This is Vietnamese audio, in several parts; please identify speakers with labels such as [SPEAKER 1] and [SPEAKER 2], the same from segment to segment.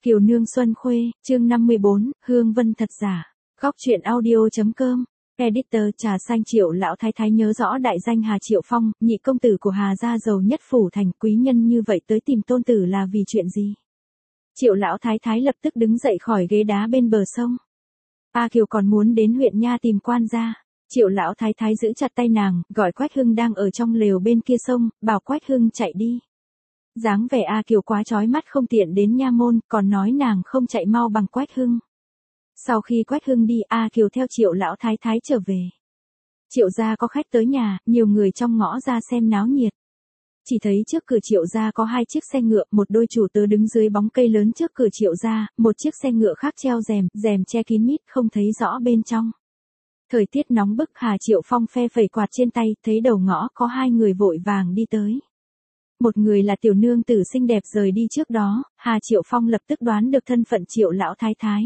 [SPEAKER 1] Kiều Nương Xuân Khuê, chương 54, Hương Vân thật giả. Góc truyện audio.com. Editor Trà Xanh. Triệu lão thái thái nhớ rõ đại danh Hà Triệu Phong, nhị công tử của Hà gia giàu nhất phủ thành, quý nhân như vậy tới tìm tôn tử là vì chuyện gì? Triệu lão thái thái lập tức đứng dậy khỏi ghế đá bên bờ sông. A Kiều còn muốn đến huyện nha tìm quan gia. Triệu lão thái thái giữ chặt tay nàng, gọi Quách Hưng đang ở trong lều bên kia sông, bảo Quách Hưng chạy đi. Dáng vẻ A Kiều quá chói mắt không tiện đến nha môn, còn nói nàng không chạy mau bằng Quách Hưng. Sau khi Quách Hưng đi, A Kiều theo Triệu lão thái thái trở về. Triệu gia có khách tới nhà, nhiều người trong ngõ ra xem náo nhiệt. Chỉ thấy trước cửa Triệu gia có hai chiếc xe ngựa, một đôi chủ tớ đứng dưới bóng cây lớn trước cửa Triệu gia, một chiếc xe ngựa khác treo rèm che kín mít, không thấy rõ bên trong. Thời tiết nóng bức, Hà Triệu Phong phe phẩy quạt trên tay, thấy đầu ngõ có hai người vội vàng đi tới. Một người là tiểu nương tử xinh đẹp rời đi trước đó, Hà Triệu Phong lập tức đoán được thân phận Triệu lão thái thái.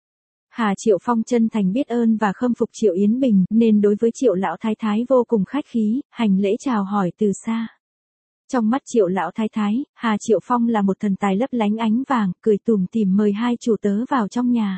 [SPEAKER 1] Hà Triệu Phong chân thành biết ơn và khâm phục Triệu Yến Bình, nên đối với Triệu lão thái thái vô cùng khách khí, hành lễ chào hỏi từ xa. Trong mắt Triệu lão thái thái, Hà Triệu Phong là một thần tài lấp lánh ánh vàng, cười tủm tỉm mời hai chủ tớ vào trong nhà.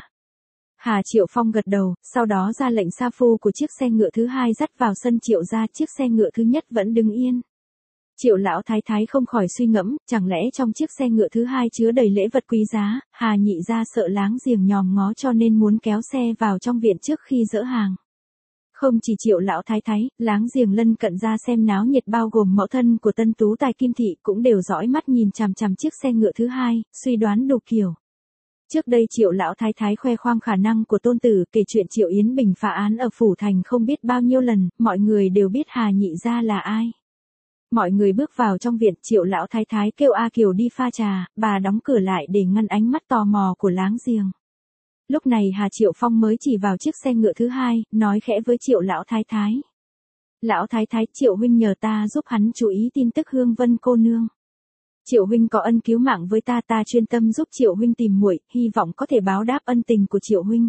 [SPEAKER 1] Hà Triệu Phong gật đầu, sau đó ra lệnh sa phu của chiếc xe ngựa thứ hai dắt vào sân Triệu gia, chiếc xe ngựa thứ nhất vẫn đứng yên. Triệu lão thái thái không khỏi suy ngẫm, chẳng lẽ trong chiếc xe ngựa thứ hai chứa đầy lễ vật quý giá, Hà nhị gia sợ láng giềng nhòm ngó cho nên muốn kéo xe vào trong viện trước khi dỡ hàng. Không chỉ Triệu lão thái thái, láng giềng lân cận ra xem náo nhiệt bao gồm mẫu thân của tân tú tài Kim thị cũng đều dõi mắt nhìn chằm chằm chiếc xe ngựa thứ hai, suy đoán đủ kiểu. Trước đây Triệu lão thái thái khoe khoang khả năng của tôn tử, kể chuyện Triệu Yến Bình phá án ở phủ thành không biết bao nhiêu lần, mọi người đều biết Hà nhị gia là ai. Mọi người bước vào trong viện, Triệu lão thái thái kêu A Kiều đi pha trà, bà đóng cửa lại để ngăn ánh mắt tò mò của láng giềng. Lúc này Hà Triệu Phong mới chỉ vào chiếc xe ngựa thứ hai, nói khẽ với Triệu lão thái thái. Lão thái thái, Triệu huynh nhờ ta giúp hắn chú ý tin tức Hương Vân cô nương. Triệu huynh có ân cứu mạng với ta chuyên tâm giúp Triệu huynh tìm muội, hy vọng có thể báo đáp ân tình của Triệu huynh.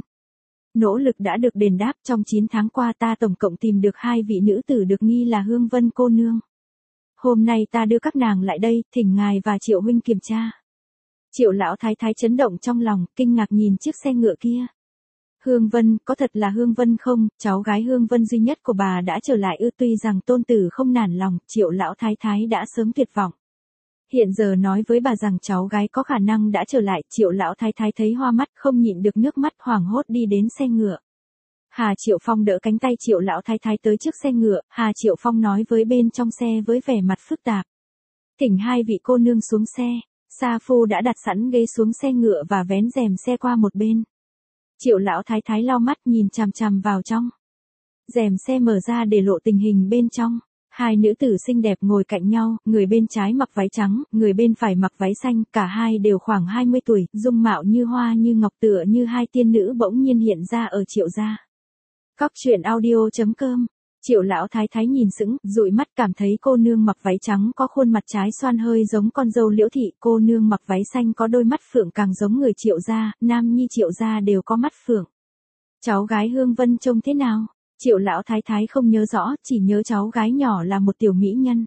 [SPEAKER 1] Nỗ lực đã được đền đáp, trong 9 tháng qua ta tổng cộng tìm được 2 vị nữ tử được nghi là Hương Vân cô nương. Hôm nay ta đưa các nàng lại đây, thỉnh ngài và Triệu huynh kiểm tra. Triệu lão thái thái chấn động trong lòng, kinh ngạc nhìn chiếc xe ngựa kia. Hương Vân, có thật là Hương Vân không? Cháu gái Hương Vân duy nhất của bà đã trở lại ư? Tuy rằng tôn tử không nản lòng, Triệu lão thái thái đã sớm tuyệt vọng. Hiện giờ nói với bà rằng cháu gái có khả năng đã trở lại, Triệu lão thái thái thấy hoa mắt, không nhịn được nước mắt, hoảng hốt đi đến xe ngựa. Hà Triệu Phong đỡ cánh tay Triệu lão thái thái tới trước xe ngựa, Hà Triệu Phong nói với bên trong xe với vẻ mặt phức tạp. Thỉnh 2 vị cô nương xuống xe. Sa phu đã đặt sẵn ghế xuống xe ngựa và vén rèm xe qua một bên. Triệu lão thái thái lau mắt nhìn chằm chằm vào trong. Rèm xe mở ra để lộ tình hình bên trong. 2 nữ tử xinh đẹp ngồi cạnh nhau, người bên trái mặc váy trắng, người bên phải mặc váy xanh, cả hai đều khoảng 20 tuổi, dung mạo như hoa như ngọc, tựa như 2 tiên nữ bỗng nhiên hiện ra ở Triệu gia. Góc truyện audio.com. Triệu lão thái thái nhìn sững, dụi mắt, cảm thấy cô nương mặc váy trắng có khuôn mặt trái xoan hơi giống con dâu Liễu thị, cô nương mặc váy xanh có đôi mắt phượng càng giống người Triệu gia, nam nhi Triệu gia đều có mắt phượng. Cháu gái Hương Vân trông thế nào? Triệu lão thái thái không nhớ rõ, chỉ nhớ cháu gái nhỏ là một tiểu mỹ nhân.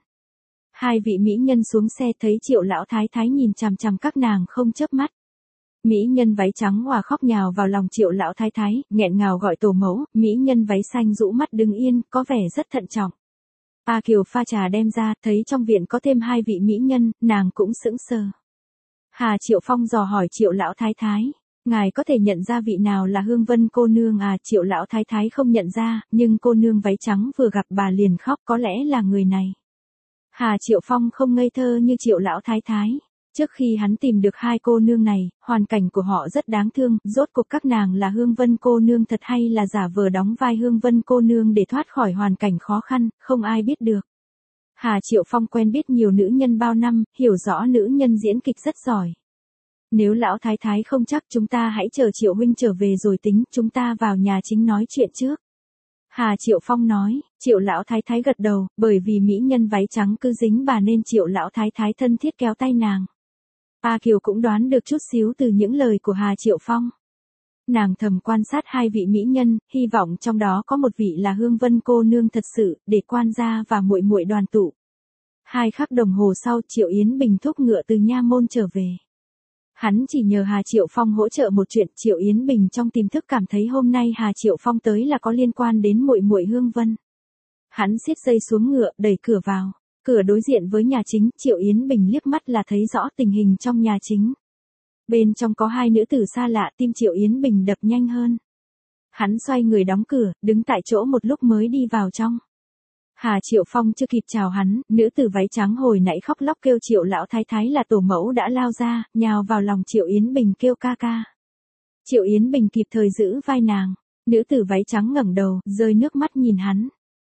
[SPEAKER 1] 2 vị mỹ nhân xuống xe thấy Triệu lão thái thái nhìn chằm chằm các nàng không chớp mắt. Mỹ nhân váy trắng hòa khóc nhào vào lòng Triệu lão thái thái, nghẹn ngào gọi tổ mẫu, mỹ nhân váy xanh rũ mắt đứng yên, có vẻ rất thận trọng. A Kiều pha trà đem ra, thấy trong viện có thêm 2 vị mỹ nhân, nàng cũng sững sờ. Hà Triệu Phong dò hỏi Triệu lão thái thái, ngài có thể nhận ra vị nào là Hương Vân cô nương à? Triệu lão thái thái không nhận ra, nhưng cô nương váy trắng vừa gặp bà liền khóc, có lẽ là người này. Hà Triệu Phong không ngây thơ như Triệu lão thái thái. Trước khi hắn tìm được 2 cô nương này, hoàn cảnh của họ rất đáng thương, rốt cuộc các nàng là Hương Vân cô nương thật hay là giả vờ đóng vai Hương Vân cô nương để thoát khỏi hoàn cảnh khó khăn, không ai biết được. Hà Triệu Phong quen biết nhiều nữ nhân bao năm, hiểu rõ nữ nhân diễn kịch rất giỏi. Nếu lão thái thái không chắc, chúng ta hãy chờ Triệu huynh trở về rồi tính, chúng ta vào nhà chính nói chuyện trước. Hà Triệu Phong nói. Triệu lão thái thái gật đầu, bởi vì mỹ nhân váy trắng cứ dính bà nên Triệu lão thái thái thân thiết kéo tay nàng. A Kiều cũng đoán được chút xíu từ những lời của Hà Triệu Phong. Nàng thầm quan sát 2 vị mỹ nhân, hy vọng trong đó có một vị là Hương Vân cô nương thật sự, để quan gia và muội muội đoàn tụ. 2 khắc đồng hồ sau, Triệu Yến Bình thúc ngựa từ nha môn trở về. Hắn chỉ nhờ Hà Triệu Phong hỗ trợ một chuyện. Triệu Yến Bình trong tiềm thức cảm thấy hôm nay Hà Triệu Phong tới là có liên quan đến muội muội Hương Vân. Hắn siết dây xuống ngựa, đẩy cửa vào. Cửa đối diện với nhà chính, Triệu Yến Bình liếc mắt là thấy rõ tình hình trong nhà chính. Bên trong có hai nữ tử xa lạ, tim Triệu Yến Bình đập nhanh hơn. Hắn xoay người đóng cửa, đứng tại chỗ một lúc mới đi vào trong. Hà Triệu Phong chưa kịp chào hắn, nữ tử váy trắng hồi nãy khóc lóc kêu Triệu lão thái thái là tổ mẫu đã lao ra, nhào vào lòng Triệu Yến Bình kêu ca ca. Triệu Yến Bình kịp thời giữ vai nàng, nữ tử váy trắng ngẩng đầu, rơi nước mắt nhìn hắn.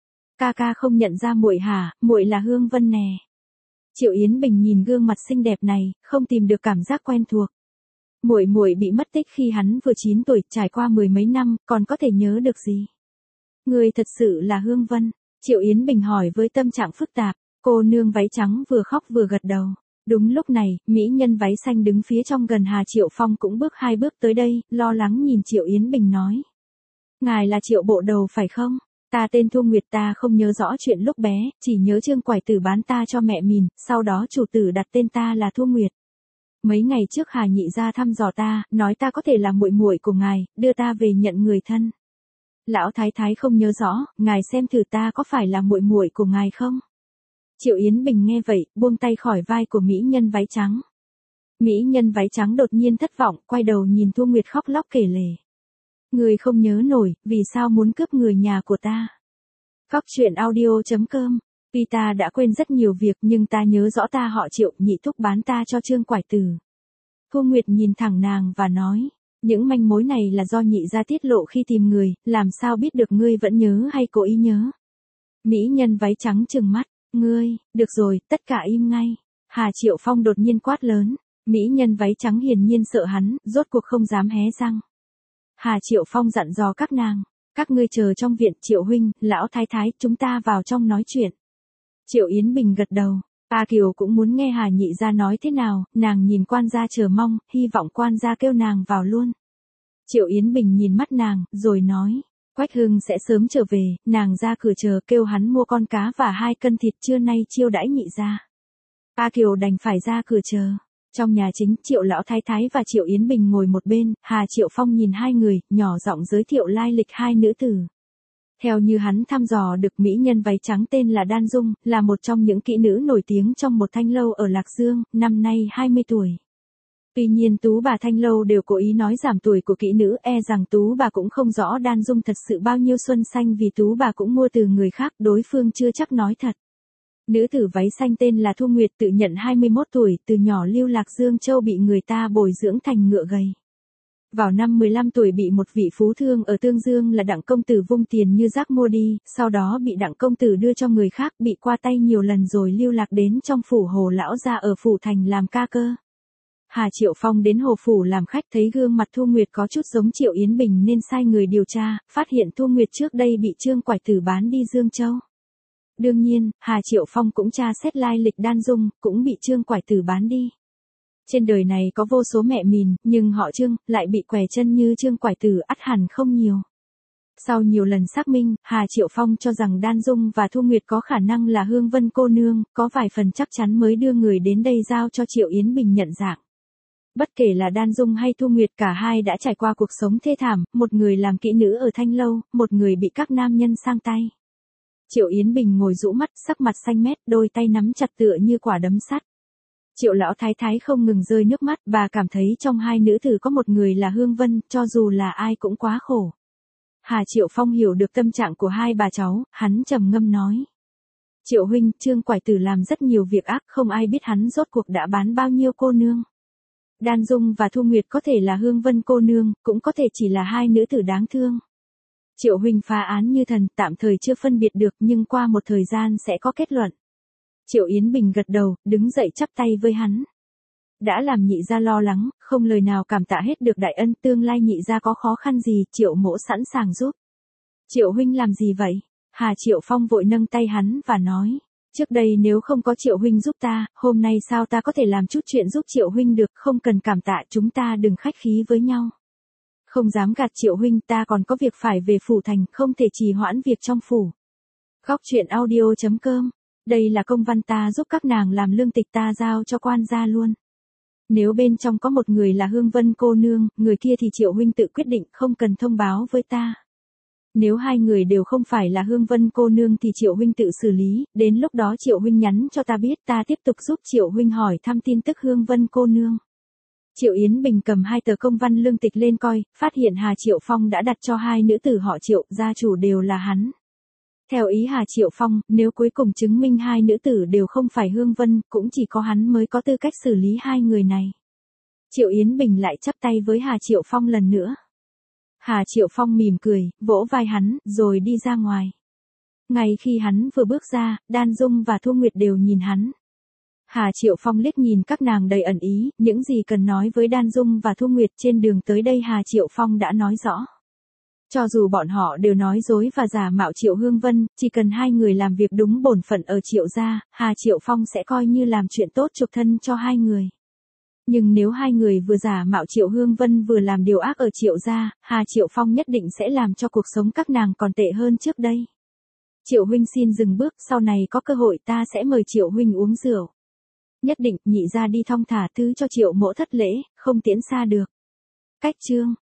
[SPEAKER 1] Ca ca không nhận ra muội hả, muội là Hương Vân nè. Triệu Yến Bình nhìn gương mặt xinh đẹp này, không tìm được cảm giác quen thuộc. Muội muội bị mất tích khi hắn vừa 9 tuổi, trải qua mười mấy năm, còn có thể nhớ được gì? Người thật sự là Hương Vân? Triệu Yến Bình hỏi với tâm trạng phức tạp. Cô nương váy trắng vừa khóc vừa gật đầu. Đúng lúc này, mỹ nhân váy xanh đứng phía trong gần Hà Triệu Phong cũng bước 2 bước tới đây, lo lắng nhìn Triệu Yến Bình nói. Ngài là Triệu bộ đầu phải không? Ta tên Thu Nguyệt, ta không nhớ rõ chuyện lúc bé, chỉ nhớ Trương Quải Tử bán ta cho mẹ mình, sau đó chủ tử đặt tên ta là Thu Nguyệt. Mấy ngày trước Hà nhị gia thăm dò ta, nói ta có thể là muội muội của ngài, đưa ta về nhận người thân. Lão thái thái không nhớ rõ, ngài xem thử ta có phải là muội muội của ngài không? Triệu Yến Bình nghe vậy, buông tay khỏi vai của mỹ nhân váy trắng. Mỹ nhân váy trắng đột nhiên thất vọng, quay đầu nhìn Thu Nguyệt khóc lóc kể lể. Người không nhớ nổi, vì sao muốn cướp người nhà của ta? Cóc truyện audio.com. Vì ta đã quên rất nhiều việc nhưng ta nhớ rõ ta họ Triệu, nhị thúc bán ta cho Trương Quải Tử. Thu Nguyệt nhìn thẳng nàng và nói. Những manh mối này là do nhị gia tiết lộ khi tìm người, làm sao biết được ngươi vẫn nhớ hay cố ý nhớ? Mỹ nhân váy trắng trừng mắt. Ngươi, được rồi, tất cả im ngay. Hà Triệu Phong đột nhiên quát lớn. Mỹ nhân váy trắng hiển nhiên sợ hắn, rốt cuộc không dám hé răng. Hà Triệu Phong dặn dò các nàng. Các ngươi chờ trong viện. Triệu huynh, lão thái thái, chúng ta vào trong nói chuyện. Triệu Yến Bình gật đầu. A Kiều cũng muốn nghe Hà nhị gia nói thế nào, nàng nhìn quan gia chờ mong, hy vọng quan gia kêu nàng vào luôn. Triệu Yến Bình nhìn mắt nàng, rồi nói. Quách Hưng sẽ sớm trở về, nàng ra cửa chờ kêu hắn mua con cá và 2 cân thịt trưa nay chiêu đãi nhị gia. A Kiều đành phải ra cửa chờ. Trong nhà chính, Triệu lão thái thái và Triệu Yến Bình ngồi một bên, Hà Triệu Phong nhìn hai người, nhỏ giọng giới thiệu lai lịch hai nữ tử. Theo như hắn thăm dò được, mỹ nhân váy trắng tên là Đan Dung, là một trong những kỹ nữ nổi tiếng trong một thanh lâu ở Lạc Dương, năm nay 20 tuổi. Tuy nhiên Tú bà thanh lâu đều cố ý nói giảm tuổi của kỹ nữ, e rằng Tú bà cũng không rõ Đan Dung thật sự bao nhiêu xuân xanh vì Tú bà cũng mua từ người khác, đối phương chưa chắc nói thật. Nữ tử váy xanh tên là Thu Nguyệt tự nhận 21 tuổi, từ nhỏ lưu Lạc Dương Châu bị người ta bồi dưỡng thành ngựa gầy. Vào năm 15 tuổi bị một vị phú thương ở Tương Dương là Đặng công tử vung tiền như rác mua đi, sau đó bị Đặng công tử đưa cho người khác, bị qua tay nhiều lần rồi lưu lạc đến trong phủ Hồ lão gia ở phủ thành làm ca cơ. Hà Triệu Phong đến Hồ phủ làm khách, thấy gương mặt Thu Nguyệt có chút giống Triệu Yến Bình nên sai người điều tra, phát hiện Thu Nguyệt trước đây bị Trương Quải Tử bán đi Dương Châu. Đương nhiên, Hà Triệu Phong cũng tra xét lai lịch Đan Dung, cũng bị Trương Quải Tử bán đi. Trên đời này có vô số mẹ mìn, nhưng họ Trương lại bị què chân như Trương Quải Tử ắt hẳn không nhiều. Sau nhiều lần xác minh, Hà Triệu Phong cho rằng Đan Dung và Thu Nguyệt có khả năng là Hương Vân cô nương, có vài phần chắc chắn mới đưa người đến đây giao cho Triệu Yến Bình nhận dạng. Bất kể là Đan Dung hay Thu Nguyệt, cả hai đã trải qua cuộc sống thê thảm, một người làm kỹ nữ ở thanh lâu, một người bị các nam nhân sang tay. Triệu Yến Bình ngồi rũ mắt, sắc mặt xanh mét, đôi tay nắm chặt tựa như quả đấm sắt. Triệu lão thái thái không ngừng rơi nước mắt, bà cảm thấy trong hai nữ tử có một người là Hương Vân, cho dù là ai cũng quá khổ. Hà Triệu Phong hiểu được tâm trạng của hai bà cháu, hắn trầm ngâm nói. Triệu huynh, Trương Quải Tử làm rất nhiều việc ác, không ai biết hắn rốt cuộc đã bán bao nhiêu cô nương. Đan Dung và Thu Nguyệt có thể là Hương Vân cô nương, cũng có thể chỉ là hai nữ tử đáng thương. Triệu huynh phá án như thần, tạm thời chưa phân biệt được nhưng qua một thời gian sẽ có kết luận. Triệu Yến Bình gật đầu, đứng dậy chắp tay với hắn. Đã làm nhị gia lo lắng, không lời nào cảm tạ hết được đại ân, tương lai nhị gia có khó khăn gì, Triệu mỗ sẵn sàng giúp. Triệu huynh làm gì vậy? Hà Triệu Phong vội nâng tay hắn và nói. Trước đây nếu không có Triệu huynh giúp ta, hôm nay sao ta có thể làm chút chuyện giúp Triệu huynh được, không cần cảm tạ, chúng ta đừng khách khí với nhau. Không dám gạt Triệu huynh, ta còn có việc phải về phủ thành, không thể trì hoãn việc trong phủ. Góc truyện audio.com. Đây là công văn ta giúp các nàng làm lương tịch, ta giao cho quan gia luôn. Nếu bên trong có một người là Hương Vân cô nương, người kia thì Triệu huynh tự quyết định, không cần thông báo với ta. Nếu hai người đều không phải là Hương Vân cô nương thì Triệu huynh tự xử lý, đến lúc đó Triệu huynh nhắn cho ta biết, ta tiếp tục giúp Triệu huynh hỏi thăm tin tức Hương Vân cô nương. Triệu Yến Bình cầm 2 tờ công văn lương tịch lên coi, phát hiện Hà Triệu Phong đã đặt cho 2 nữ tử họ Triệu, gia chủ đều là hắn. Theo ý Hà Triệu Phong, nếu cuối cùng chứng minh 2 nữ tử đều không phải Hương Vân, cũng chỉ có hắn mới có tư cách xử lý 2 người này. Triệu Yến Bình lại chắp tay với Hà Triệu Phong lần nữa. Hà Triệu Phong mỉm cười, vỗ vai hắn, rồi đi ra ngoài. Ngay khi hắn vừa bước ra, Đan Dung và Thu Nguyệt đều nhìn hắn. Hà Triệu Phong liếc nhìn các nàng đầy ẩn ý, những gì cần nói với Đan Dung và Thu Nguyệt trên đường tới đây Hà Triệu Phong đã nói rõ. Cho dù bọn họ đều nói dối và giả mạo Triệu Hương Vân, chỉ cần 2 người làm việc đúng bổn phận ở Triệu gia, Hà Triệu Phong sẽ coi như làm chuyện tốt chuộc thân cho 2 người. Nhưng nếu 2 người vừa giả mạo Triệu Hương Vân vừa làm điều ác ở Triệu gia, Hà Triệu Phong nhất định sẽ làm cho cuộc sống các nàng còn tệ hơn trước đây. Triệu huynh xin dừng bước, sau này có cơ hội ta sẽ mời Triệu huynh uống rượu. Nhất định, nhị gia đi thong thả thứ cho Triệu mỗ thất lễ, không tiễn xa được. Cách chương